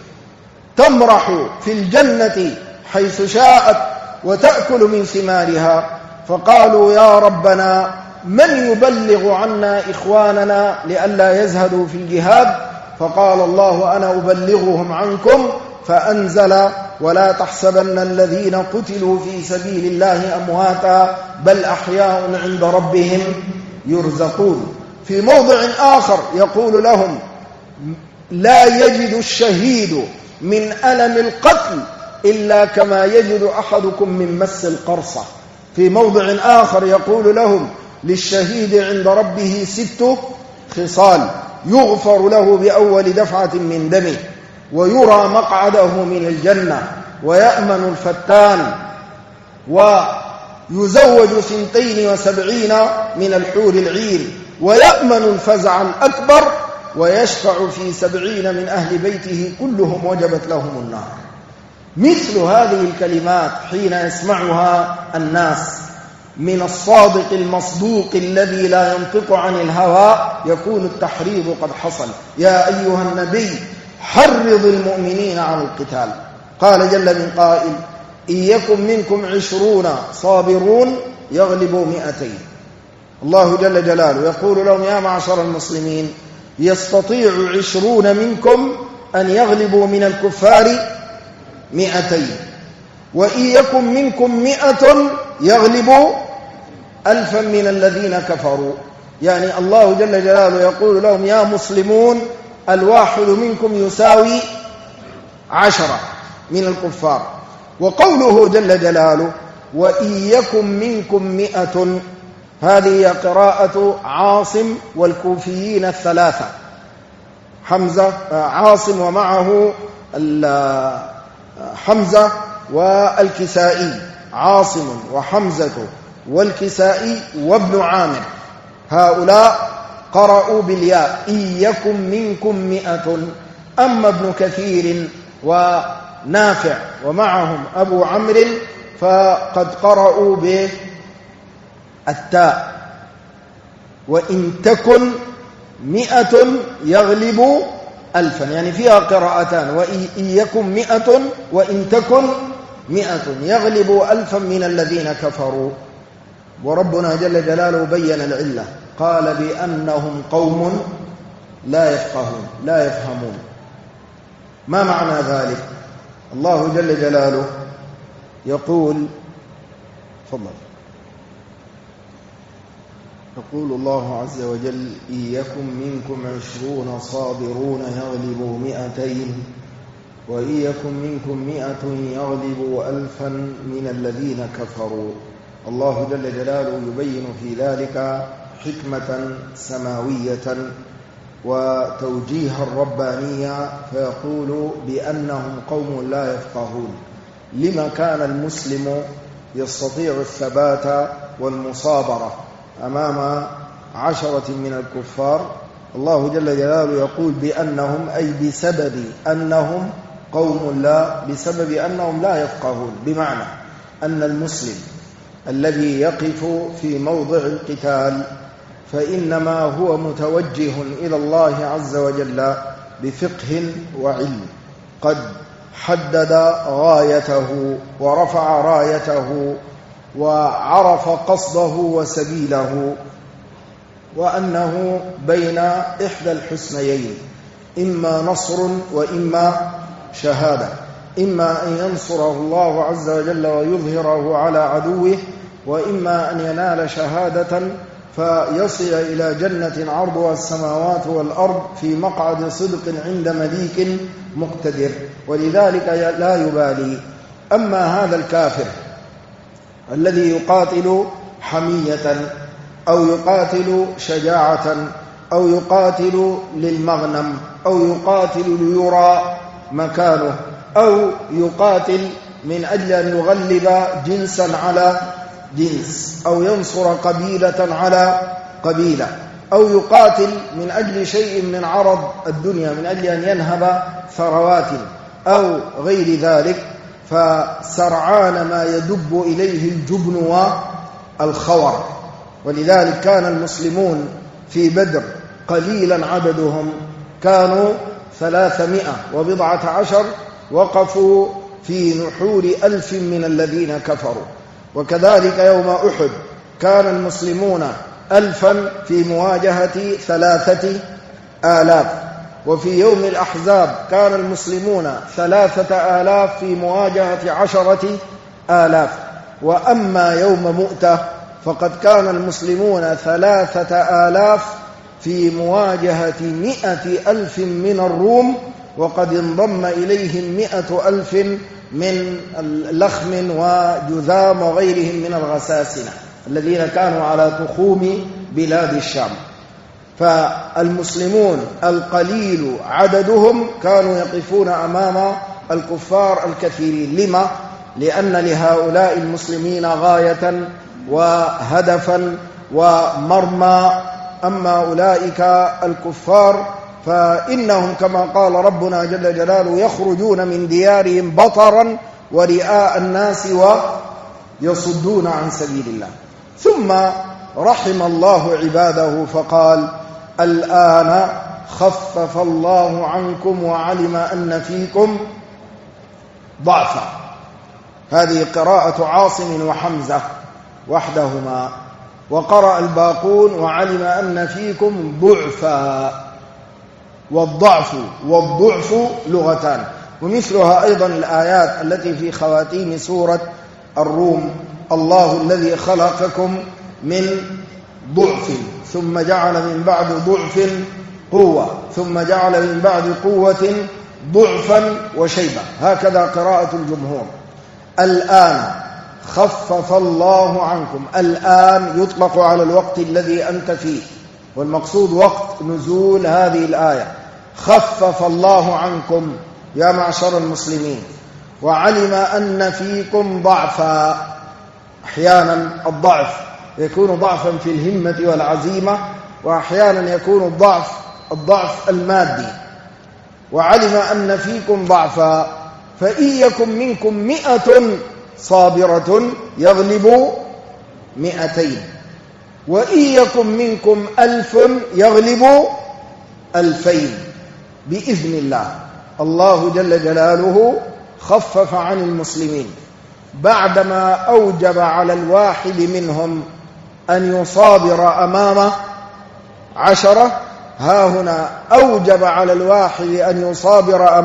تمرح في الجنة حيث شاءت وتأكل من ثمارها. فقالوا يا ربنا من يبلغ عنا إخواننا لئلا يزهدوا في الجهاد؟ فقال الله أنا أبلغهم عنكم، فأنزل ولا تحسبن الذين قتلوا في سبيل الله أمواتا بل أحياء عند ربهم يرزقون. في موضع آخر يقول لهم لا يجد الشهيد من ألم القتل إلا كما يجد أحدكم من مس القرصة. في موضع آخر يقول لهم للشهيد عند ربه 6 خصال يغفر له بأول دفعة من دمه ويرى مقعده من الجنة ويأمن الفتان ويزوج 72 من الحور العين ويأمن الفزع الأكبر ويشفع في 70 من أهل بيته كلهم وجبت لهم النار. مثل هذه الكلمات حين يسمعها الناس من الصادق المصدوق الذي لا ينطق عن الهوى يكون التحريض قد حصل. يا أيها النبي حرض المؤمنين على القتال. قال جل من قائل إن يكن منكم 20 صابرون يغلبوا 200. الله جل جلاله يقول لهم يا معشر المسلمين يستطيع 20 منكم أن يغلبوا من الكفار 200 وإن يكن منكم 100 يغلبوا 1000 من الذين كفروا. يعني الله جل جلاله يقول لهم يا مسلمون الواحد منكم يساوي 10 من الكفار. وقوله جل جلاله وإن يكن منكم 100 هذه قراءة عاصم والكوفيين 3 حمزة عاصم ومعه حمزة والكسائي عاصم وحمزة والكسائي وابن عامر هؤلاء قرأوا بالياء إن يكن منكم 100. أما ابن كثير ونافع ومعهم أبو عمرو فقد قرأوا بالتاء وإن تكن 100 يغلب 1000. يعني فيها قراءتان وإن يكن 100 وإن تكن 100 يغلب 1000 من الذين كفروا. وربنا جل جلاله بين العلة قال بأنهم قوم لا يفقهون لا يفهمون. ما معنى ذلك؟ الله جل جلاله يقول تفضل يقول الله عز وجل إن يكن منكم 20 صابرون يغلبوا 200 وإن يكن منكم 100 يغلبوا 1000 من الذين كفروا. الله جل جلاله يبين في ذلك حكمة سماوية وتوجيها ربانيا فيقول بأنهم قوم لا يفقهون. لما كان المسلم يستطيع الثبات والمصابرة أمام 10 من الكفار، الله جل جلاله يقول بأنهم، أي بسبب أنهم قوم بسبب أنهم لا يفقهون، بمعنى أن المسلم الذي يقف في موضع القتال فإنما هو متوجه إلى الله عز وجل بفقه وعلم، قد حدد غايته ورفع رايته وعرف قصده وسبيله، وأنه بين إحدى الحسنيين، إما نصر وإما شهادة، إما أن ينصره الله عز وجل ويظهره على عدوه، وإما أن ينال شهادة فيصل إلى جنة عرضها السماوات والأرض في مقعد صدق عند مليك مقتدر، ولذلك لا يبالي. أما هذا الكافر الذي يقاتل حمية أو يقاتل شجاعة أو يقاتل للمغنم أو يقاتل ليرى مكانه أو يقاتل من أجل أن يغلب جنسا على جنس أو ينصر قبيلة على قبيلة أو يقاتل من أجل شيء من عرض الدنيا، من أجل أن ينهب ثروات أو غير ذلك، فسرعان ما يدب إليه الجبن والخور. ولذلك كان المسلمون في بدر قليلا عددهم، كانوا 310 وقفوا في نحور 1000 من الذين كفروا. وكذلك يوم أحد كان المسلمون 1000 في مواجهة 3000، وفي يوم الأحزاب كان المسلمون 3000 في مواجهة 10,000. وأما يوم مؤتة فقد كان المسلمون 3000 في مواجهة 100,000 من الروم، وقد انضم إليهم 100,000 من لخم وجذام وغيرهم من الغساسنة الذين كانوا على تخوم بلاد الشام. فالمسلمون القليل عددهم كانوا يقفون أمام الكفار الكثيرين. لما؟ لأن لهؤلاء المسلمين غاية وهدفا ومرمى. أما أولئك الكفار فإنهم كما قال ربنا جل جلاله يخرجون من ديارهم بطرا ورئاء الناس ويصدون عن سبيل الله. ثم رحم الله عباده فقال الآن خفف الله عنكم وعلم أن فيكم ضعفا. هذه قراءة عاصم وحمزة وحدهما، وقرأ الباقون وعلم أن فيكم ضعفا. والضعف والضعف لغتان، ومثلها أيضا الآيات التي في خواتيم سورة الروم: الله الذي خلقكم من ضعف ثم جعل من بعد ضعف قوة ثم جعل من بعد قوة ضعفا وشيبة. هكذا قراءة الجمهور. الآن خفف الله عنكم. الآن يطلق على الوقت الذي أنت فيه، والمقصود وقت نزول هذه الآية. خفف الله عنكم يا معشر المسلمين، وعلم أن فيكم ضعفا. أحيانا الضعف يكون ضعفا في الهمة والعزيمة، وأحيانا يكون الضعف المادي. وعلم أن فيكم ضعفا، فإن يكن منكم 100 صابرة يغلب 200، وإن يكن منكم 1000 يغلب 2000 بإذن الله. الله جل جلاله خفف عن المسلمين بعدما أوجب على الواحد منهم أن يصابر أمام 10، ها هنا أوجب على الواحد أن يصابر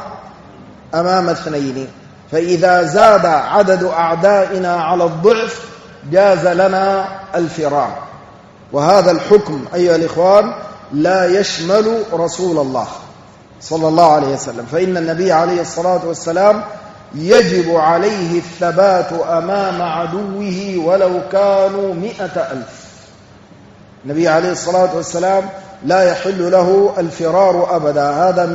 أمام 2. فإذا زاد عدد أعدائنا على الضعف جاز لنا الفرار. وهذا الحكم أيها الإخوان لا يشمل رسول الله صلى الله عليه وسلم، فإن النبي عليه الصلاة والسلام يجب عليه الثبات أمام عدوه ولو كانوا 100,000. النبي عليه الصلاة والسلام لا يحل له الفرار أبدا، هذا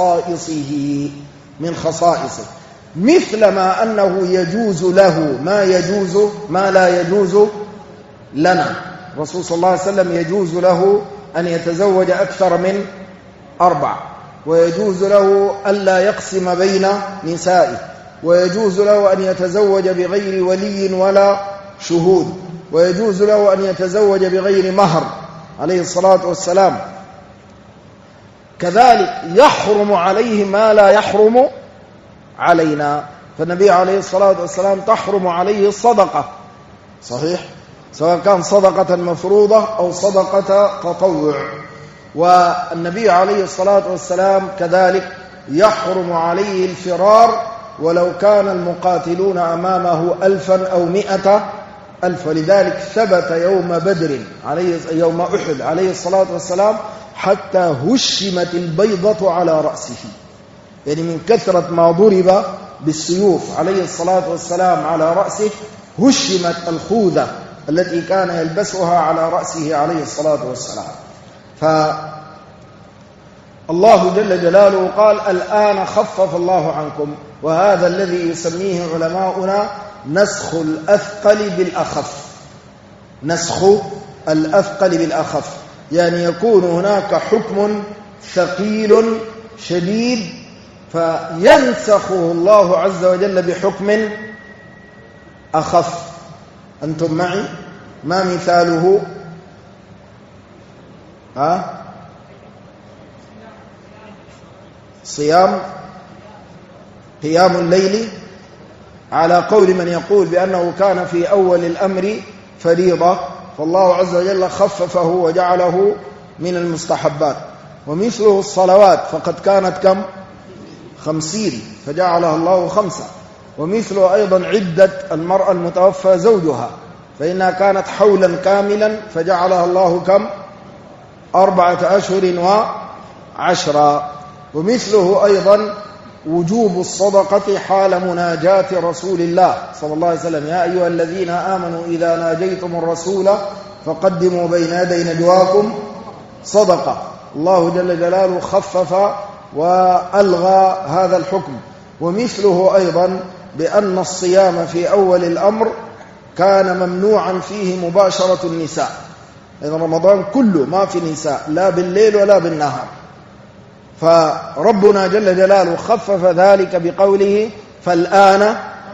من خصائصه، مثلما أنه يجوز له ما لا يجوز لنا. الرسول صلى الله عليه وسلم يجوز له أن يتزوج أكثر من 4، ويجوز له ألا يقسم بين نسائه، ويجوز له أن يتزوج بغير ولي ولا شهود، ويجوز له أن يتزوج بغير مهر عليه الصلاة والسلام. كذلك يحرم عليه ما لا يحرم علينا، فالنبي عليه الصلاة والسلام تحرم عليه الصدقة، صحيح، سواء كان صدقة مفروضة أو صدقة تطوع. والنبي عليه الصلاة والسلام كذلك يحرم عليه الفرار ولو كان المقاتلون أمامه 1000 أو 100,000. ولذلك ثبت يوم بدر يوم أحد عليه الصلاة والسلام حتى هشمت البيضة على رأسه، يعني من كثرة ما ضرب بالسيوف عليه الصلاة والسلام على رأسه هشمت الخوذة التي كان يلبسها على رأسه عليه الصلاة والسلام. فالله جل جلاله قال الآن خفف الله عنكم، وهذا الذي يسميه علماؤنا نسخ الأثقل بالأخف. نسخ الأثقل بالأخف، يعني يكون هناك حكم ثقيل شديد فينسخه الله عز وجل بحكم أخف. أنتم معي؟ ما مثاله؟ قيام الليل، على قول من يقول بأنه كان في أول الأمر فريضة، فالله عز وجل خففه وجعله من المستحبات. ومثله الصلوات فقد كانت كم؟ 50 فجعلها الله 5. ومثله أيضا عدة المرأة المتوفى زوجها فإنها كانت حولا كاملا فجعلها الله كم؟ 4 أشهر و10. ومثله أيضا وجوب الصدقة حال مناجاة رسول الله صلى الله عليه وسلم: يا أيها الذين آمنوا إذا ناجيتم الرسول فقدموا بين يدي نجواكم صدقة. الله جل جلاله خفف وألغى هذا الحكم. ومثله أيضا بأن الصيام في أول الأمر كان ممنوعا فيه مباشرة النساء، إذا رمضان كله ما في نساء لا بالليل ولا بالنهار، فربنا جل جلاله خفف ذلك بقوله: فالآن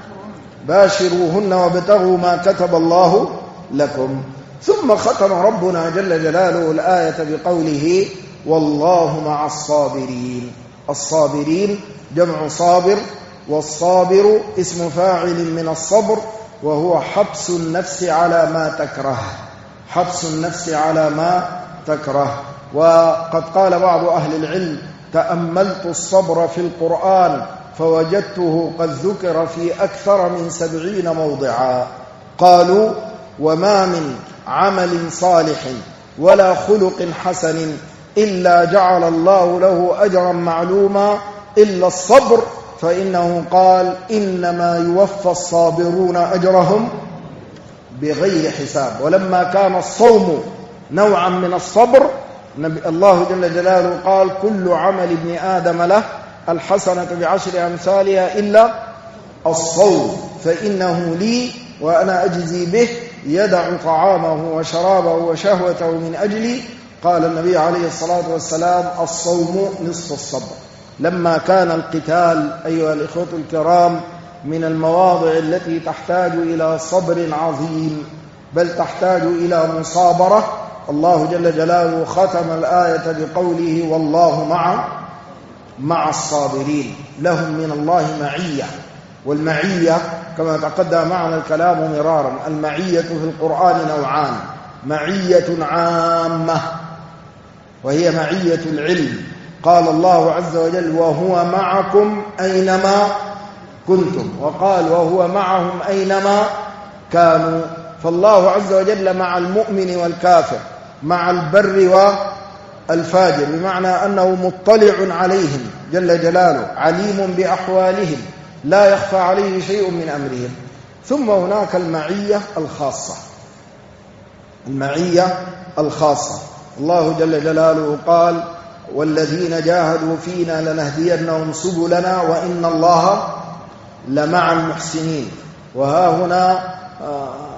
باشروهن وابتغوا ما كتب الله لكم. ثم ختم ربنا جل جلاله الآية بقوله: والله مع الصابرين. الصابرين جمع صابر، والصابر اسم فاعل من الصبر، وهو حبس النفس على ما تكره، حبس النفس على ما تكره. وقد قال بعض أهل العلم: تأملت الصبر في القرآن فوجدته قد ذكر في أكثر من 70 موضعا. قالوا: وما من عمل صالح ولا خلق حسن إلا جعل الله له أجرا معلوما إلا الصبر، فإنه قال: إنما يوفى الصابرون أجرهم بغير حساب. ولما كان الصوم نوعا من الصبر، الله جل جلاله قال: كل عمل ابن آدم له الحسنة ب10 أمثالها إلا الصوم فإنه لي وأنا أجزي به، يدع طعامه وشرابه وشهوته من أجلي. قال النبي عليه الصلاة والسلام: الصوم نصف الصبر. لما كان القتال أيها الإخوة الكرام من المواضع التي تحتاج إلى صبر عظيم، بل تحتاج إلى مصابرة، الله جل جلاله ختم الآية بقوله: والله مع الصابرين. لهم من الله معية. والمعية كما تقدم معنا الكلام مرارا، المعية في القرآن نوعان: معية عامة وهي معية العلم، قال الله عز وجل: وهو معكم أينما كنتم، وقال: وهو معهم أينما كانوا. فالله عز وجل مع المؤمن والكافر، مع البر والفاجر، بمعنى أنه مطلع عليهم جل جلاله، عليم بأحوالهم، لا يخفى عليه شيء من أمرهم. ثم هناك المعية الخاصة. المعية الخاصة، الله جل جلاله قال: والذين جاهدوا فينا لنهدينهم سبلنا وإن الله لمع المحسنين. وها هنا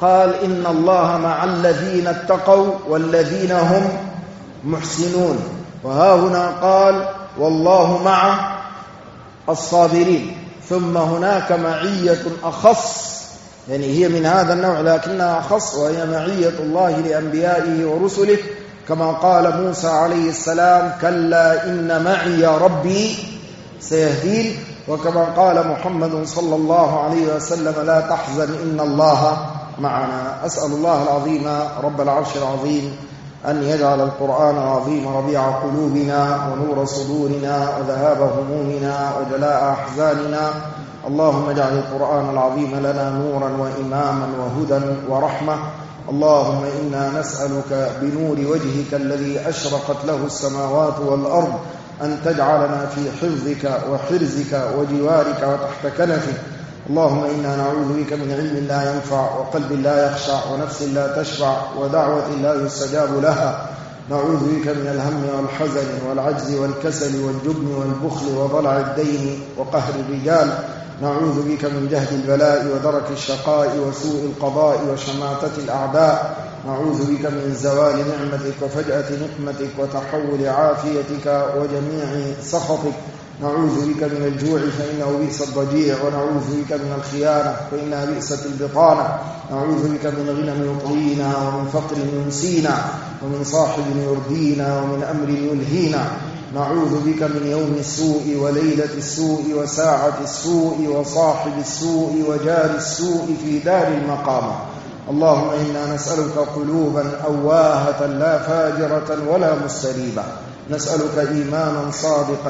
قال إن الله مع الذين اتقوا والذين هم محسنون، وها هنا قال والله مع الصابرين. ثم هناك معية أخص، يعني هي من هذا النوع لكنها أخص، وهي معية الله لأنبيائه ورسله، كما قال موسى عليه السلام كلا إن معي ربي سيهدين، وكما قال محمد صلى الله عليه وسلم لا تحزن إن الله معنا. أسأل الله العظيم رب العرش العظيم أن يجعل القرآن العظيم ربيع قلوبنا ونور صدورنا وذهاب همومنا وجلاء أحزاننا. اللهم اجعل القرآن العظيم لنا نورا وإماما وهدى ورحمة. اللهم إنا نسألك بنور وجهك الذي أشرقت له السماوات والأرض أن تجعلنا في حفظك وحرزك وجوارك وتحت كنفك. اللهم إنا نعوذ بك من علم لا ينفع وقلب لا يخشع ونفس لا تشبع ودعوة لا يستجاب لها. نعوذ بك من الهم والحزن والعجز والكسل والجبن والبخل وضلع الدين وقهر الرجال. نعوذ بك من جهد البلاء ودرك الشقاء وسوء القضاء وشماتة الأعداء. نعوذ بك من زوال نعمتك وفجأة نقمتك وتحول عافيتك وجميع سخطك. نعوذ بك من الجوع فإنه بئس الضجيع، ونعوذ بك من الخيانة فإنها بئست البطانة. نعوذ بك من غنى يطغينا ومن فقر ينسينا ومن صاحب يردينا ومن أمر يلهينا. نعوذ بك من يوم السوء وليلة السوء وساعة السوء وصاحب السوء وجار السوء في دار المقامة. اللهم إنا نسألك قلوبا أواهة لا فاجرة ولا مستريبة. نسألك إيمانا صادقا،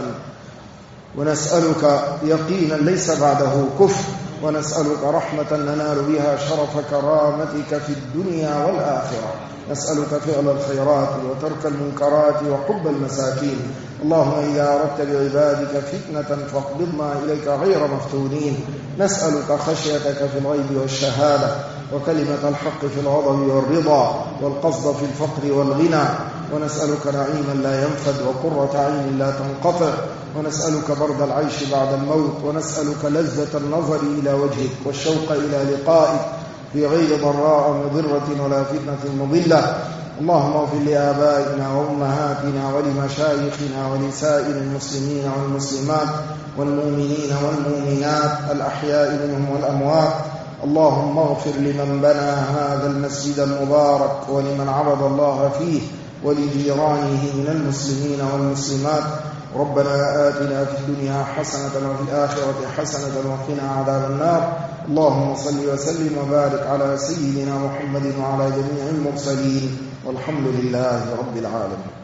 ونسألك يقينا ليس بعده كفر، ونسألك رحمة ننال بها شرف كرامتك في الدنيا والآخرة. نسألك فعل الخيرات وترك المنكرات وحب المساكين. اللهم إذا أردت بعبادك فتنة فاقبضنا إليك غير مفتونين. نسألك خشيتك في الغيب والشهادة، وكلمة الحق في الغضب والرضا، والقصد في الفقر والغنى. ونسألك نعيما لا ينفد وقرة عين لا تنقطع. ونسألك برد العيش بعد الموت. ونسألك لذة النظر إلى وجهك والشوق إلى لقائك في غير ضراء مضرة ولا فتنة مضلة. اللهم اغفر لآبائنا وأمهاتنا ولمشايخنا ولسائر المسلمين والمسلمات والمؤمنين والمؤمنات الأحياء منهم والأموات. اللهم اغفر لمن بنى هذا المسجد المبارك ولمن عبد الله فيه ولجيرانه من المسلمين والمسلمات. ربنا آتنا في الدنيا حسنة وفي الآخرة حسنة وقنا عذاب النار. اللهم صل وسلم وبارك على سيدنا محمد وعلى جميع المرسلين، والحمد لله رب العالمين.